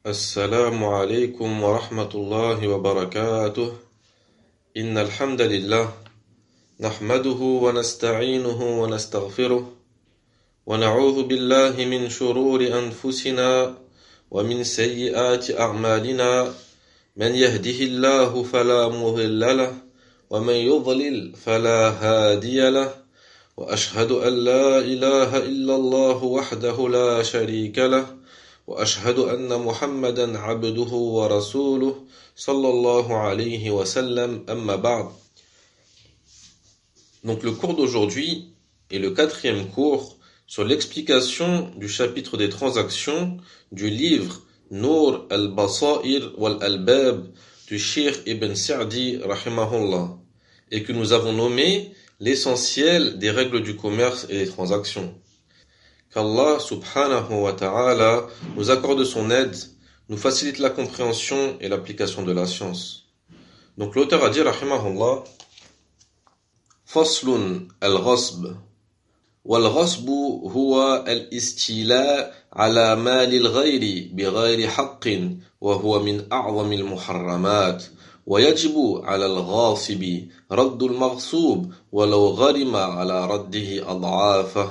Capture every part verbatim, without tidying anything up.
السلام عليكم ورحمة الله وبركاته. إن الحمد لله نحمده ونستعينه ونستغفره ونعوذ بالله من شرور أنفسنا ومن سيئات أعمالنا. من يهده الله فلا مضل له ومن يضلل فلا هادي له وأشهد أن لا إله إلا الله وحده لا شريك له وأشهد أن محمدا عبده ورسوله صلى الله عليه وسلم أما بعد. Donc le cours d'aujourd'hui est le quatrième cours sur l'explication du chapitre des transactions du livre Nour al-Basair wal-Albab du Cheikh Ibn Sa'di rahimahullah, et que nous avons nommé l'essentiel des règles du commerce et des transactions. Qu'Allah subhanahu wa ta'ala nous accorde son aide, nous facilite la compréhension et l'application de la science. Donc l'auteur a dit rahimahullah: Faslun al-ghasb. والغصب هو الاستيلاء على مال الغير بغير حق وهو من أعظم المحرمات ويجب على الغاصب رد المغصوب ولو غرم على رده أضعافه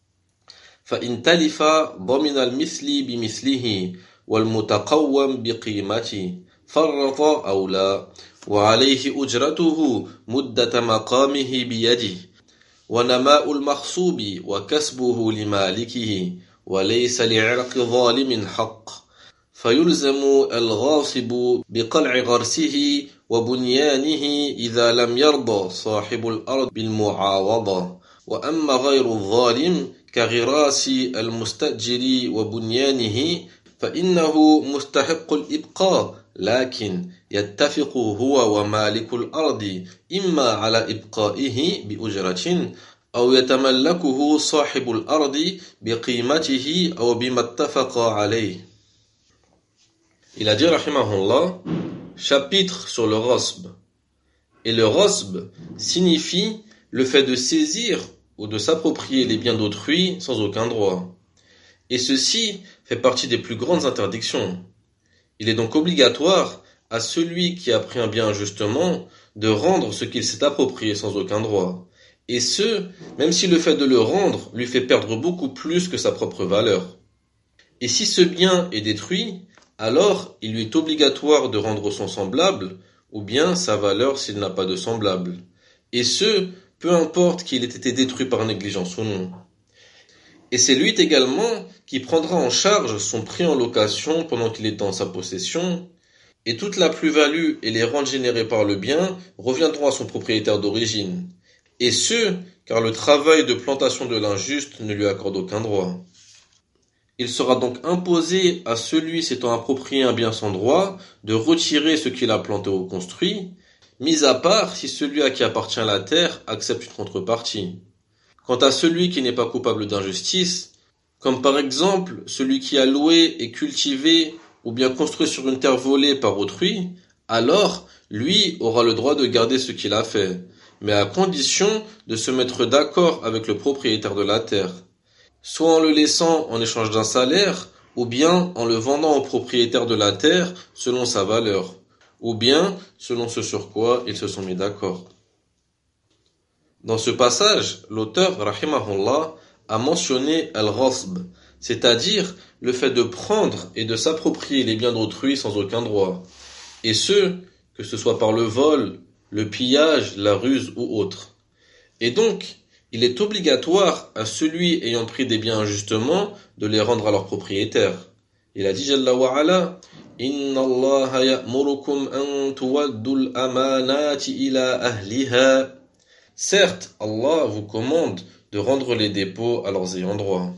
فإن تلف ضمن المثل بمثله والمتقوم بقيمته فرط أو لا وعليه أجرته مدة مقامه بيده ونماء المغصوب وكسبه لمالكه وليس لعرق ظالم حق فيلزم الغاصب بقلع غرسه وبنيانه إذا لم يرضى صاحب الأرض بالمعاوضة. وأما غير الظالم كغراس المستأجر وبنيانه فإنه مستحق الإبقاء، لكن يتفق هو ومالك الأرض إما على إبقائه بأجرة أو يتملكه صاحب الأرض بقيمته أو بما اتفق عليه. Il a dit rahimahullah, chapitre sur le ghasb. Et le ghasb signifie le fait de saisir ou de s'approprier les biens d'autrui sans aucun droit. Et ceci fait partie des plus grandes interdictions. Il est donc obligatoire à celui qui a pris un bien injustement de rendre ce qu'il s'est approprié sans aucun droit. Et ce, même si le fait de le rendre lui fait perdre beaucoup plus que sa propre valeur. Et si ce bien est détruit, alors il lui est obligatoire de rendre son semblable, ou bien sa valeur s'il n'a pas de semblable. Et ce, peu importe qu'il ait été détruit par négligence ou non. Et c'est lui également qui prendra en charge son prix en location pendant qu'il est en sa possession, et toute la plus-value et les rentes générées par le bien reviendront à son propriétaire d'origine. Et ce, car le travail de plantation de l'injuste ne lui accorde aucun droit. Il sera donc imposé à celui s'étant approprié un bien sans droit de retirer ce qu'il a planté ou construit, mis à part si celui à qui appartient la terre accepte une contrepartie. Quant à celui qui n'est pas coupable d'injustice, comme par exemple celui qui a loué et cultivé ou bien construit sur une terre volée par autrui, alors lui aura le droit de garder ce qu'il a fait, mais à condition de se mettre d'accord avec le propriétaire de la terre, soit en le laissant en échange d'un salaire, ou bien en le vendant au propriétaire de la terre selon sa valeur, ou bien selon ce sur quoi ils se sont mis d'accord. Dans ce passage, l'auteur, rahimahullah, a mentionné al-ghasb, c'est-à-dire le fait de prendre et de s'approprier les biens d'autrui sans aucun droit, et ce, que ce soit par le vol, le pillage, la ruse ou autre. Et donc, il est obligatoire à celui ayant pris des biens injustement de les rendre à leur propriétaire. Il a dit Jalla wa ala: Inna Allah ya'murukum an tuwaddu al-amanati ila ahliha. Certes, Allah vous commande de rendre les dépôts à leurs ayants droit.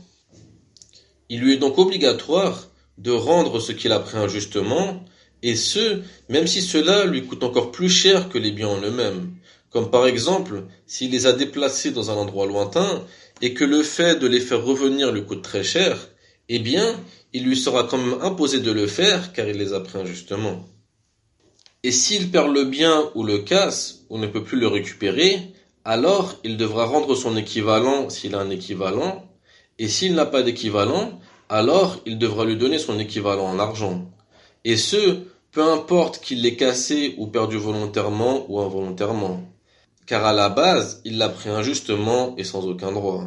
Il lui est donc obligatoire de rendre ce qu'il a pris injustement, et ce, même si cela lui coûte encore plus cher que les biens en eux-mêmes. Comme par exemple, s'il les a déplacés dans un endroit lointain, et que le fait de les faire revenir lui coûte très cher, eh bien, il lui sera quand même imposé de le faire, car il les a pris injustement. Et s'il perd le bien ou le casse, ou ne peut plus le récupérer, alors il devra rendre son équivalent s'il a un équivalent, et s'il n'a pas d'équivalent, alors il devra lui donner son équivalent en argent. Et ce, peu importe qu'il l'ait cassé ou perdu volontairement ou involontairement. Car à la base, il l'a pris injustement et sans aucun droit.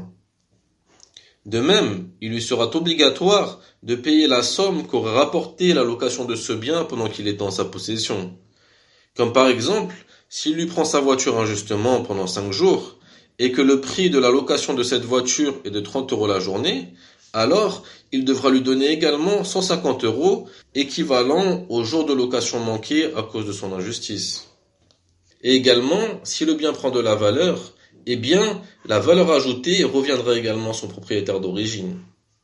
De même, il lui sera obligatoire de payer la somme qu'aurait rapporté la location de ce bien pendant qu'il était en sa possession. Comme par exemple, s'il lui prend sa voiture injustement pendant cinq jours, et que le prix de la location de cette voiture est de trente euros la journée, alors il devra lui donner également cent cinquante euros, équivalent au jour de location manqué à cause de son injustice. Et également, si le bien prend de la valeur, eh bien, la valeur ajoutée reviendra également à son propriétaire d'origine.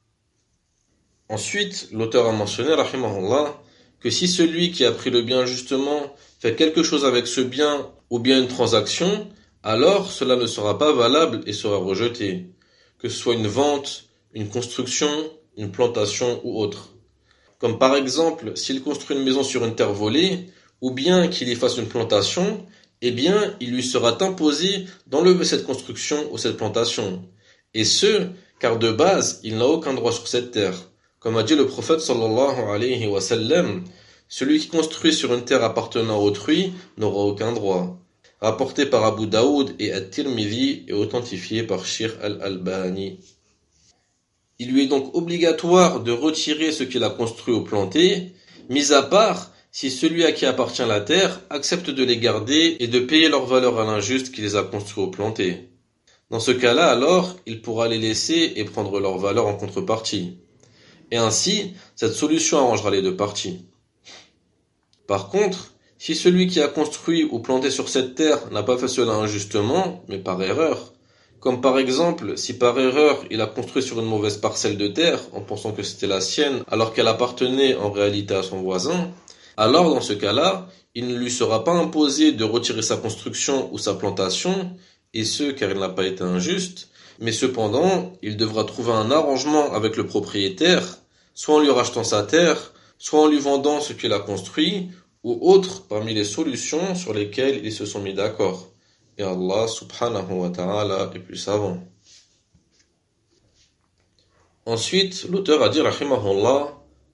Ensuite, l'auteur a mentionné, rahimahullah, que si celui qui a pris le bien justement fait quelque chose avec ce bien ou bien une transaction, alors cela ne sera pas valable et sera rejeté, que ce soit une vente, une construction, une plantation ou autre. Comme par exemple, s'il construit une maison sur une terre volée, ou bien qu'il y fasse une plantation, eh bien, il lui sera imposé d'enlever cette construction ou cette plantation. Et ce, car de base, il n'a aucun droit sur cette terre. Comme a dit le prophète sallallahu alayhi wa sallam, celui qui construit sur une terre appartenant à autrui n'aura aucun droit. Rapporté par Abu Daoud et At-Tirmidhi et authentifié par Sheikh Al-Albani. Il lui est donc obligatoire de retirer ce qu'il a construit ou planté, mis à part si celui à qui appartient la terre accepte de les garder et de payer leur valeur à l'injuste qui les a construits ou plantés. Dans ce cas-là, alors, il pourra les laisser et prendre leur valeur en contrepartie. Et ainsi, cette solution arrangera les deux parties. Par contre, si celui qui a construit ou planté sur cette terre n'a pas fait cela injustement, mais par erreur, comme par exemple, si par erreur il a construit sur une mauvaise parcelle de terre en pensant que c'était la sienne alors qu'elle appartenait en réalité à son voisin, alors dans ce cas-là, il ne lui sera pas imposé de retirer sa construction ou sa plantation, et ce car il n'a pas été injuste, mais cependant, il devra trouver un arrangement avec le propriétaire, soit en lui rachetant sa terre, soit en lui vendant ce qu'il a construit, ou autre parmi les solutions sur lesquelles ils se sont mis d'accord. Et Allah subhanahu wa ta'ala est plus savant. Ensuite, l'auteur a dit rahimahullah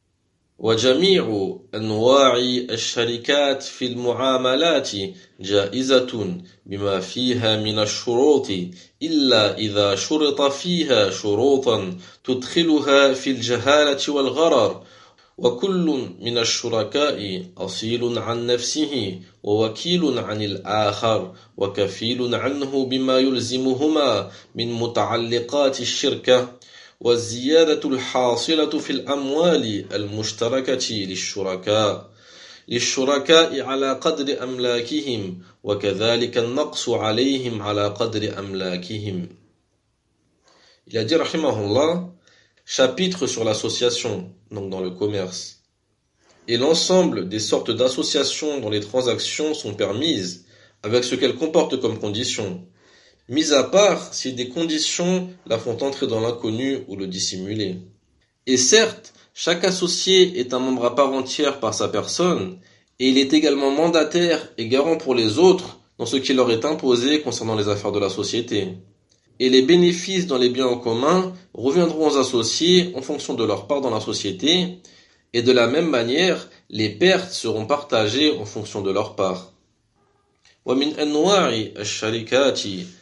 وجميع أنواع الشركات في المعاملات جائزة بما فيها من الشروط إلا إذا شرط فيها شروطا تدخلها في الجهالة والغرر وكل من الشركاء أصيل عن نفسه ووكيل عن الآخر وكفيل عنه بما يلزمهما من متعلقات الشركة والزيادة الحاصلة في الأموال المشتركة للشركاء للشركاء على قدر أملاكهم وكذلك النقص عليهم على قدر أملاكهم. Il a dit rahimahullah, chapitre sur l'association, donc dans le commerce, et l'ensemble des sortes d'associations dont les transactions sont permises avec ce qu'elles comportent comme conditions, mis à part si des conditions la font entrer dans l'inconnu ou le dissimuler. Et certes, chaque associé est un membre à part entière par sa personne, et il est également mandataire et garant pour les autres dans ce qui leur est imposé concernant les affaires de la société. Et les bénéfices dans les biens en commun reviendront aux associés en fonction de leur part dans la société, et de la même manière, les pertes seront partagées en fonction de leur part. ومن أنواع الشركات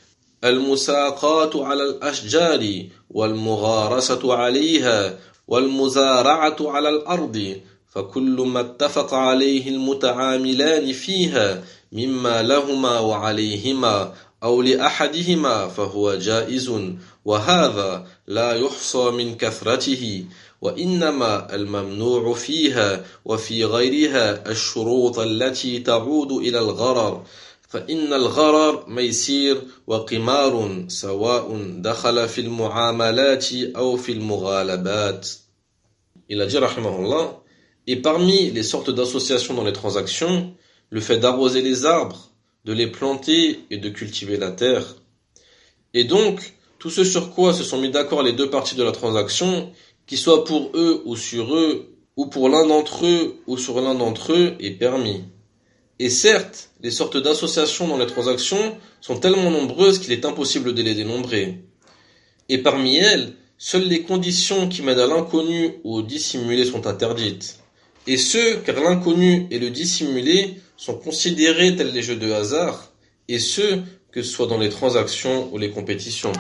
المساقات على الأشجار والمغارسة عليها والمزارعة على الأرض فكل ما اتفق عليه المتعاملان فيها مما لهما وعليهما أو لأحدهما فهو جائز وهذا لا يحصى من كثرته وإنما الممنوع فيها وفي غيرها الشروط التي تعود إلى الغرر فإن الغرر ميسير وقمار سواء دخل في المعاملات أو في المغالبات. Il a dit rahimahullah, et parmi les sortes d'associations dans les transactions, le fait d'arroser les arbres, de les planter et de cultiver la terre. Et donc, tout ce sur quoi se sont mis d'accord les deux parties de la transaction, qu'il soit pour eux ou sur eux, ou pour l'un d'entre eux ou sur l'un d'entre eux, est permis. Et certes, les sortes d'associations dans les transactions sont tellement nombreuses qu'il est impossible de les dénombrer. Et parmi elles, seules les conditions qui mènent à l'inconnu ou au dissimulé sont interdites. Et ce, car l'inconnu et le dissimulé sont considérés tels les jeux de hasard, et ce, que ce soit dans les transactions ou les compétitions.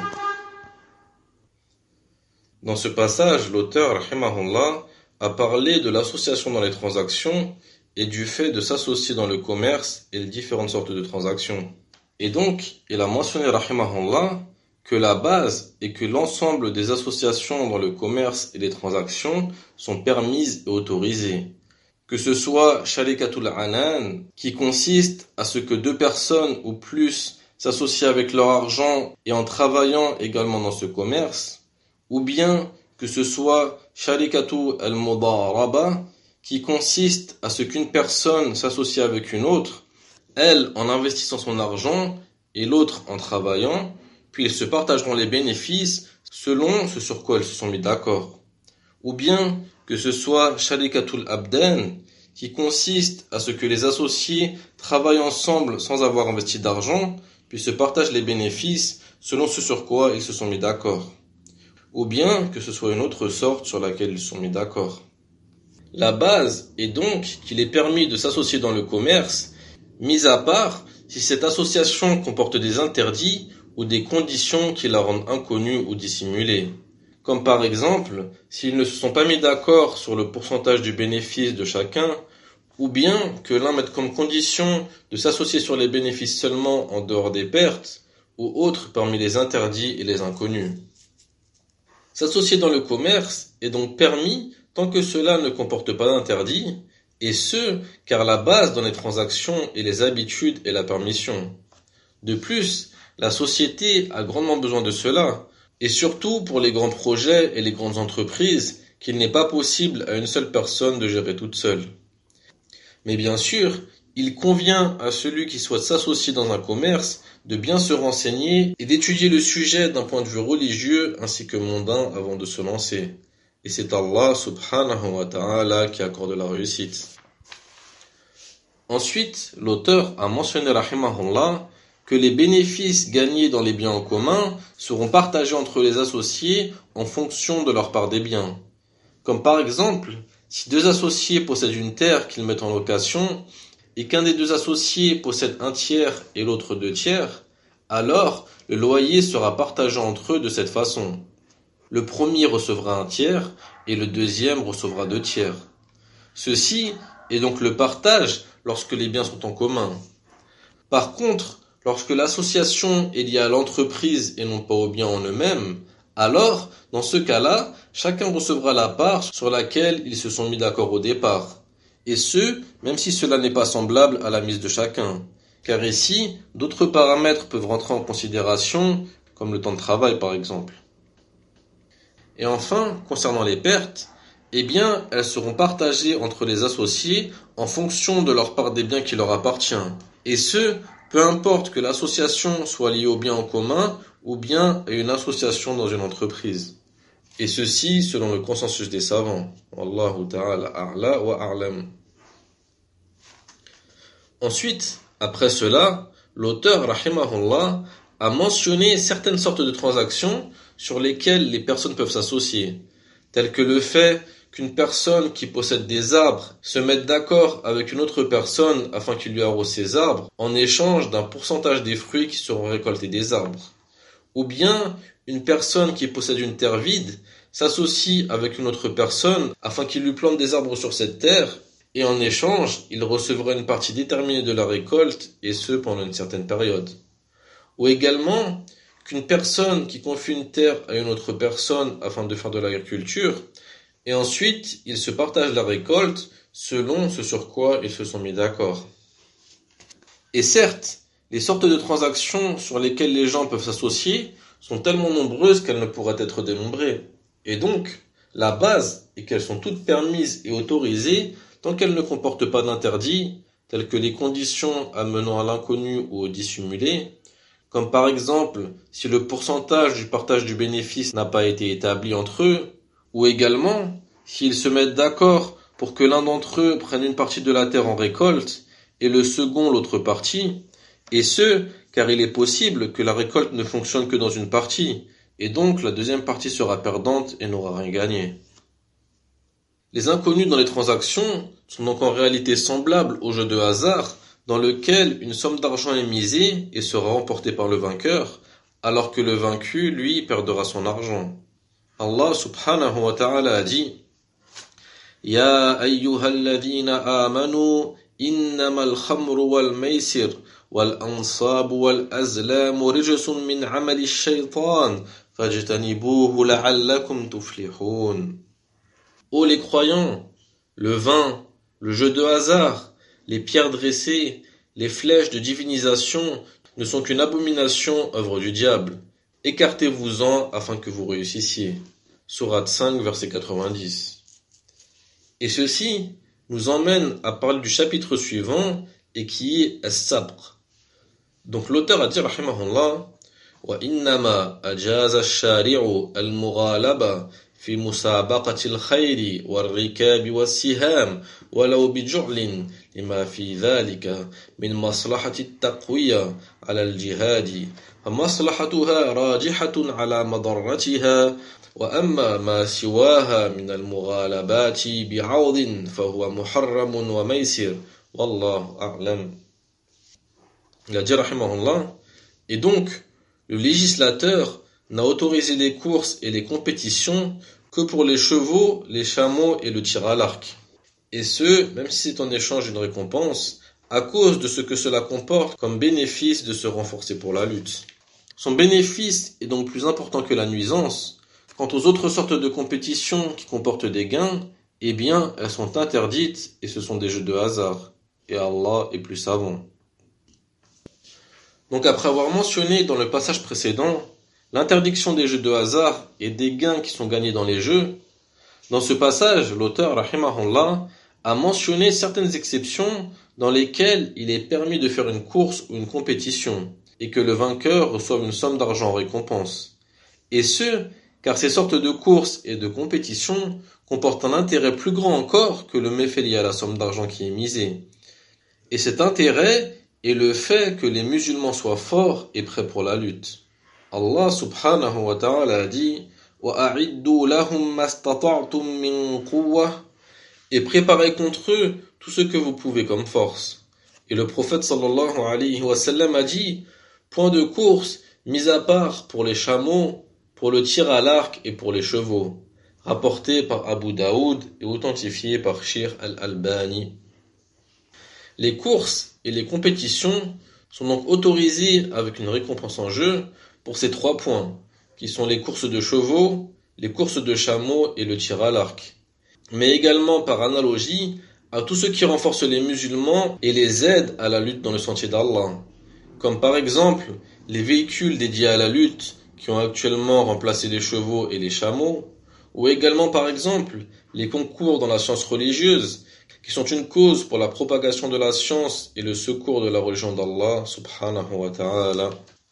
Dans ce passage, l'auteur, rahimahullah, a parlé de l'association dans les transactions et du fait de s'associer dans le commerce et les différentes sortes de transactions. Et donc, il a mentionné, rahimahullah, que la base est que l'ensemble des associations dans le commerce et les transactions sont permises et autorisées. Que ce soit sharikatul anan, qui consiste à ce que deux personnes ou plus s'associent avec leur argent et en travaillant également dans ce commerce, ou bien que ce soit sharikatu al-mudaraba, qui consiste à ce qu'une personne s'associe avec une autre, elle en investissant son argent et l'autre en travaillant, puis ils se partageront les bénéfices selon ce sur quoi ils se sont mis d'accord. Ou bien que ce soit sharikatul abdan, qui consiste à ce que les associés travaillent ensemble sans avoir investi d'argent, puis se partagent les bénéfices selon ce sur quoi ils se sont mis d'accord. Ou bien que ce soit une autre sorte sur laquelle ils se sont mis d'accord. La base est donc qu'il est permis de s'associer dans le commerce, mis à part si cette association comporte des interdits ou des conditions qui la rendent inconnue ou dissimulée. Comme par exemple, s'ils ne se sont pas mis d'accord sur le pourcentage du bénéfice de chacun, ou bien que l'un mette comme condition de s'associer sur les bénéfices seulement en dehors des pertes, ou autres parmi les interdits et les inconnus. S'associer dans le commerce est donc permis tant que cela ne comporte pas d'interdit, et ce, car la base dans les transactions est les habitudes et la permission. De plus, la société a grandement besoin de cela, et surtout pour les grands projets et les grandes entreprises qu'il n'est pas possible à une seule personne de gérer toute seule. Mais bien sûr, il convient à celui qui souhaite s'associer dans un commerce de bien se renseigner et d'étudier le sujet d'un point de vue religieux ainsi que mondain avant de se lancer. Et c'est Allah subhanahu wa ta'ala qui accorde la réussite. Ensuite, l'auteur a mentionné rahimahullah que les bénéfices gagnés dans les biens en commun seront partagés entre les associés en fonction de leur part des biens. Comme par exemple, si deux associés possèdent une terre qu'ils mettent en location et qu'un des deux associés possède un tiers et l'autre deux tiers, alors le loyer sera partagé entre eux de cette façon. Le premier recevra un tiers et le deuxième recevra deux tiers. Ceci est donc le partage lorsque les biens sont en commun. Par contre, lorsque l'association est liée à l'entreprise et non pas aux biens en eux-mêmes, alors, dans ce cas-là, chacun recevra la part sur laquelle ils se sont mis d'accord au départ. Et ce, même si cela n'est pas semblable à la mise de chacun. Car ici, d'autres paramètres peuvent rentrer en considération, comme le temps de travail par exemple. Et enfin, concernant les pertes, eh bien, elles seront partagées entre les associés en fonction de leur part des biens qui leur appartient. Et ce, peu importe que l'association soit liée aux biens en commun ou bien à une association dans une entreprise. Et ceci selon le consensus des savants. Wallahu ta'ala a'la wa a'lam. Ensuite, après cela, l'auteur, rahimahullah, a mentionné certaines sortes de transactions sur lesquelles les personnes peuvent s'associer, telles que le fait qu'une personne qui possède des arbres se mette d'accord avec une autre personne afin qu'il lui arrose ses arbres en échange d'un pourcentage des fruits qui seront récoltés des arbres. Ou bien une personne qui possède une terre vide s'associe avec une autre personne afin qu'il lui plante des arbres sur cette terre et en échange, il recevra une partie déterminée de la récolte et ce pendant une certaine période. Ou également qu'une personne qui confie une terre à une autre personne afin de faire de l'agriculture et ensuite ils se partagent la récolte selon ce sur quoi ils se sont mis d'accord. Et certes, les sortes de transactions sur lesquelles les gens peuvent s'associer sont tellement nombreuses qu'elles ne pourraient être dénombrées. Et donc, la base est qu'elles sont toutes permises et autorisées tant qu'elles ne comportent pas d'interdits, tels que les conditions amenant à l'inconnu ou au dissimulé, comme par exemple si le pourcentage du partage du bénéfice n'a pas été établi entre eux, ou également s'ils se mettent d'accord pour que l'un d'entre eux prenne une partie de la terre en récolte et le second l'autre partie, et ce, car il est possible que la récolte ne fonctionne que dans une partie, et donc la deuxième partie sera perdante et n'aura rien gagné. Les inconnus dans les transactions sont donc en réalité semblables au jeu de hasard dans lequel une somme d'argent est misée et sera remportée par le vainqueur, alors que le vaincu, lui, perdra son argent. Allah subhanahu wa ta'ala a dit Ya ayyuhalladhina amanu innamal khamru wal maysir wal ansabu wal azlamu rijsun min amali shaytan fajtanibuhu la'allakum tuflihun. Ô les croyants, le vin, le jeu de hasard, les pierres dressées, les flèches de divinisation ne sont qu'une abomination œuvre du diable. Écartez-vous-en afin que vous réussissiez. Sourate cinq, verset quatre-vingt-dix. Et ceci nous emmène à parler du chapitre suivant et qui est As-Sabr. Donc l'auteur a dit, rahimahullah, wa innama ajaza ash-shari'u al-mughalaba في مسابقة الخير والركاب والسهام ولو بجعل لما في ذلك من مصلحة التقوية على الجهاد فمصلحتها راجحة على مضرتها وأما ما سواها من المغالبات بعوض فهو محرم وميسر والله أعلم. Il a dit rahimahullah, et donc le législateur n'a autorisé les courses et les compétitions que pour les chevaux, les chameaux et le tir à l'arc. Et ce, même si c'est en échange d'une récompense, à cause de ce que cela comporte comme bénéfice de se renforcer pour la lutte. Son bénéfice est donc plus important que la nuisance. Quant aux autres sortes de compétitions qui comportent des gains, eh bien, elles sont interdites et ce sont des jeux de hasard. Et Allah est plus savant. Donc après avoir mentionné dans le passage précédent l'interdiction des jeux de hasard et des gains qui sont gagnés dans les jeux, dans ce passage, l'auteur, rahimahullah, a mentionné certaines exceptions dans lesquelles il est permis de faire une course ou une compétition et que le vainqueur reçoive une somme d'argent en récompense. Et ce, car ces sortes de courses et de compétitions comportent un intérêt plus grand encore que le méfait lié à la somme d'argent qui est misée. Et cet intérêt est le fait que les musulmans soient forts et prêts pour la lutte. Allah subhanahu wa ta'ala a dit وَأَعِدُّوا لَهُمْ مَا اسْتَطَعْتُم مِّن قُوَّةٍ et préparez contre eux tout ce que vous pouvez comme force. Et le prophète sallallahu alayhi wa sallam a dit point de course mis à part pour les chameaux, pour le tir à l'arc et pour les chevaux, rapporté par Abu Daoud et authentifié par Shir al-Albani. Les courses et les compétitions sont donc autorisées avec une récompense en jeu pour ces trois points, qui sont les courses de chevaux, les courses de chameaux et le tir à l'arc. Mais également par analogie à tout ce qui renforce les musulmans et les aide à la lutte dans le sentier d'Allah. Comme par exemple les véhicules dédiés à la lutte qui ont actuellement remplacé les chevaux et les chameaux, ou également par exemple les concours dans la science religieuse qui sont une cause pour la propagation de la science et le secours de la religion d'Allah subhanahu wa ta'ala.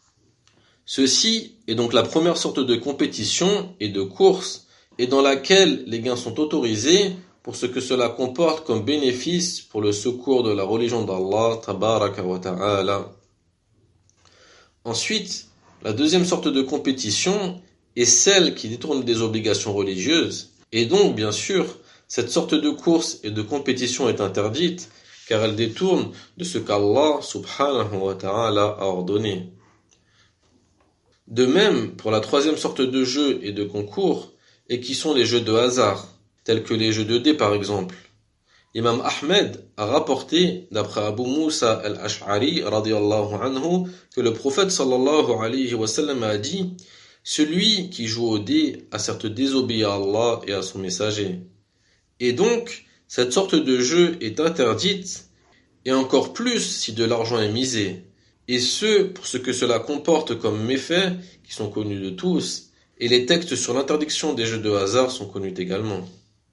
Ceci est donc la première sorte de compétition et de course et dans laquelle les gains sont autorisés pour ce que cela comporte comme bénéfice pour le secours de la religion d'Allah tabaraka wa ta'ala. Ensuite, la deuxième sorte de compétition est celle qui détourne des obligations religieuses et donc bien sûr cette sorte de course et de compétition est interdite car elle détourne de ce qu'Allah subhanahu wa ta'ala a ordonné. De même pour la troisième sorte de jeux et de concours, et qui sont les jeux de hasard, tels que les jeux de dés par exemple. Imam Ahmed a rapporté, d'après Abu Musa al-Ash'ari radiyallahu anhu, que le prophète sallallahu alayhi wa sallam a dit « Celui qui joue au dé a certes désobéi à Allah et à son messager. » Et donc, cette sorte de jeu est interdite, et encore plus si de l'argent est misé. Et ce, pour ce que cela comporte comme méfaits, qui sont connus de tous, et les textes sur l'interdiction des jeux de hasard sont connus également.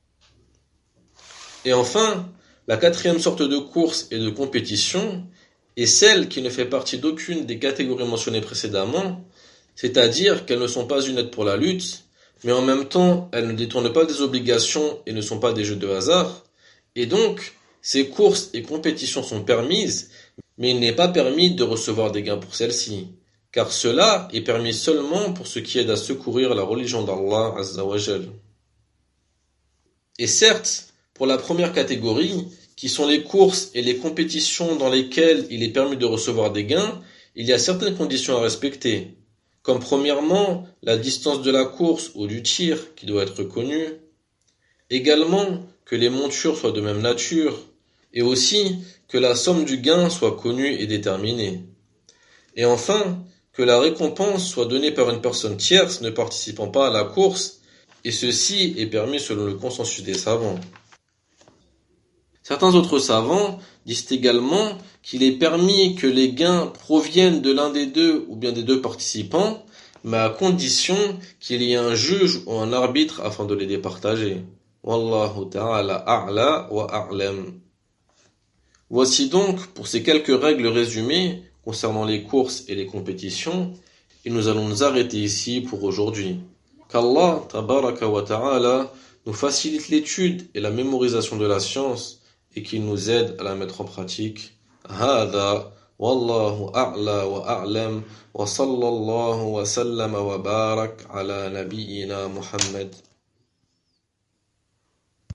Et enfin, la quatrième sorte de course et de compétition est celle qui ne fait partie d'aucune des catégories mentionnées précédemment, c'est-à-dire qu'elles ne sont pas une aide pour la lutte, mais en même temps, elles ne détournent pas des obligations et ne sont pas des jeux de hasard, et donc, ces courses et compétitions sont permises, mais il n'est pas permis de recevoir des gains pour celles-ci, car cela est permis seulement pour ce qui aide à secourir la religion d'Allah Azza wa Jal. Et certes, pour la première catégorie, qui sont les courses et les compétitions dans lesquelles il est permis de recevoir des gains, il y a certaines conditions à respecter, comme premièrement la distance de la course ou du tir qui doit être connue, également que les montures soient de même nature, et aussi que la somme du gain soit connue et déterminée. Et enfin, que la récompense soit donnée par une personne tierce ne participant pas à la course, et ceci est permis selon le consensus des savants. Certains autres savants disent également qu'il est permis que les gains proviennent de l'un des deux ou bien des deux participants, mais à condition qu'il y ait un juge ou un arbitre afin de les départager. Wallahu ta'ala a'la wa a'lam. Voici donc pour ces quelques règles résumées concernant les courses et les compétitions, et nous allons nous arrêter ici pour aujourd'hui. Qu'Allah tabaraka wa ta'ala nous facilite l'étude et la mémorisation de la science et qu'il nous aide à la mettre en pratique. هذا والله أعلى وأعلم وصلى الله وسلم وبارك على نبينا محمد